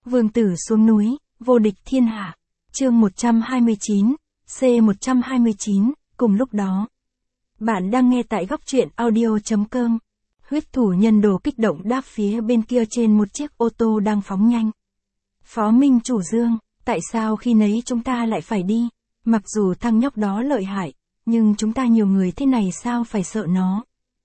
Vương tử xuống núi, vô địch thiên hạ. Chương 129, C129, cùng lúc đó. Bạn đang nghe tại góc truyện audio.com. Huyết thủ nhân đồ kích động đáp phía bên kia trên một chiếc ô tô đang phóng nhanh. Phó Minh Chủ Dương, tại sao khi nấy chúng ta lại phải đi? Mặc dù thằng nhóc đó lợi hại, nhưng chúng ta nhiều người thế này sao phải sợ nó?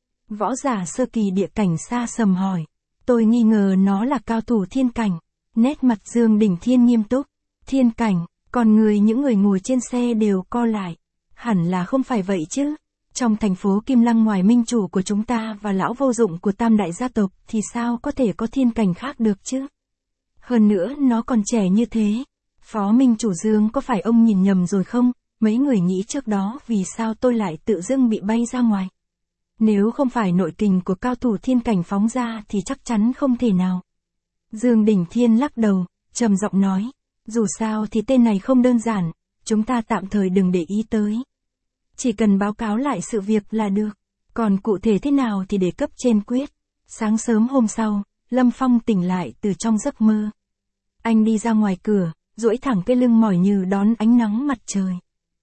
Võ giả sơ kỳ địa cảnh xa sầm hỏi. Tôi nghi ngờ nó là cao thủ thiên cảnh. Nét mặt Dương Đình Thiên nghiêm túc. Thiên cảnh, còn những người ngồi trên xe đều co lại. Hẳn là không phải vậy chứ. Trong thành phố Kim Lăng ngoài minh chủ của chúng ta và lão vô dụng của tam đại gia tộc thì sao có thể có thiên cảnh khác được chứ? Hơn nữa nó còn trẻ như thế. Phó Minh Chủ Dương có phải ông nhìn nhầm rồi không? Mấy người nghĩ trước đó vì sao tôi lại tự dưng bị bay ra ngoài? Nếu không phải nội kình của cao thủ thiên cảnh phóng ra thì chắc chắn không thể nào. Dương Đình Thiên lắc đầu, trầm giọng nói. Dù sao thì tên này không đơn giản, chúng ta tạm thời đừng để ý tới. Chỉ cần báo cáo lại sự việc là được. Còn cụ thể thế nào thì để cấp trên quyết. Sáng sớm hôm sau, Lâm Phong tỉnh lại từ trong giấc mơ. Anh đi ra ngoài cửa, duỗi thẳng cái lưng mỏi như đón ánh nắng mặt trời.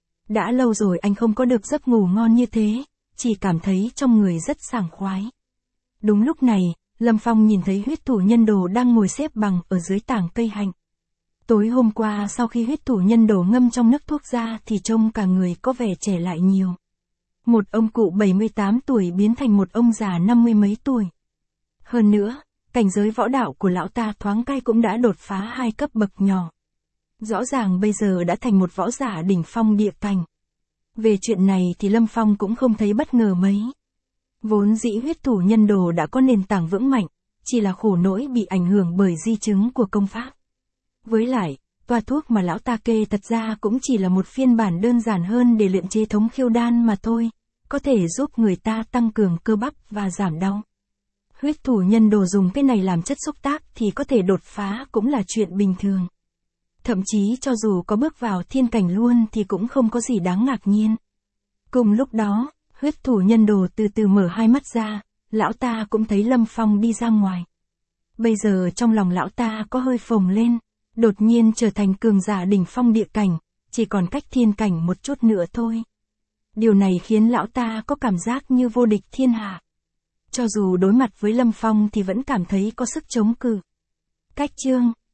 Đã lâu rồi anh không có được giấc ngủ ngon như thế, chỉ cảm thấy trong người rất sảng khoái. Đúng lúc này, Lâm Phong nhìn thấy huyết thủ nhân đồ đang ngồi xếp bằng ở dưới tảng cây hạnh. Tối hôm qua sau khi huyết thủ nhân đồ ngâm trong nước thuốc ra thì trông cả người có vẻ trẻ lại nhiều. Một ông cụ 78 tuổi biến thành một ông già 50 mấy tuổi. Hơn nữa, cảnh giới võ đạo của lão ta thoáng cái cũng đã đột phá 2 cấp bậc nhỏ. Rõ ràng bây giờ đã thành một võ giả đỉnh phong địa cảnh. Về chuyện này thì Lâm Phong cũng không thấy bất ngờ mấy. Vốn dĩ huyết thủ nhân đồ đã có nền tảng vững mạnh, chỉ là khổ nỗi bị ảnh hưởng bởi di chứng của công pháp. Với lại, toa thuốc mà lão ta kê thật ra cũng chỉ là một phiên bản đơn giản hơn để luyện chế thống khiêu đan mà thôi, có thể giúp người ta tăng cường cơ bắp và giảm đau. Huyết thủ nhân đồ dùng cái này làm chất xúc tác thì có thể đột phá cũng là chuyện bình thường. Thậm chí cho dù có bước vào thiên cảnh luôn thì cũng không có gì đáng ngạc nhiên. Cùng lúc đó, huyết thủ nhân đồ từ từ mở hai mắt ra, lão ta cũng thấy Lâm Phong đi ra ngoài. Bây giờ trong lòng lão ta có hơi phồng lên, đột nhiên trở thành cường giả đỉnh phong địa cảnh, chỉ còn cách thiên cảnh một chút nữa thôi. Điều này khiến lão ta có cảm giác như vô địch thiên hạ. Cho dù đối mặt với Lâm Phong thì vẫn cảm thấy có sức chống cự. Cách chương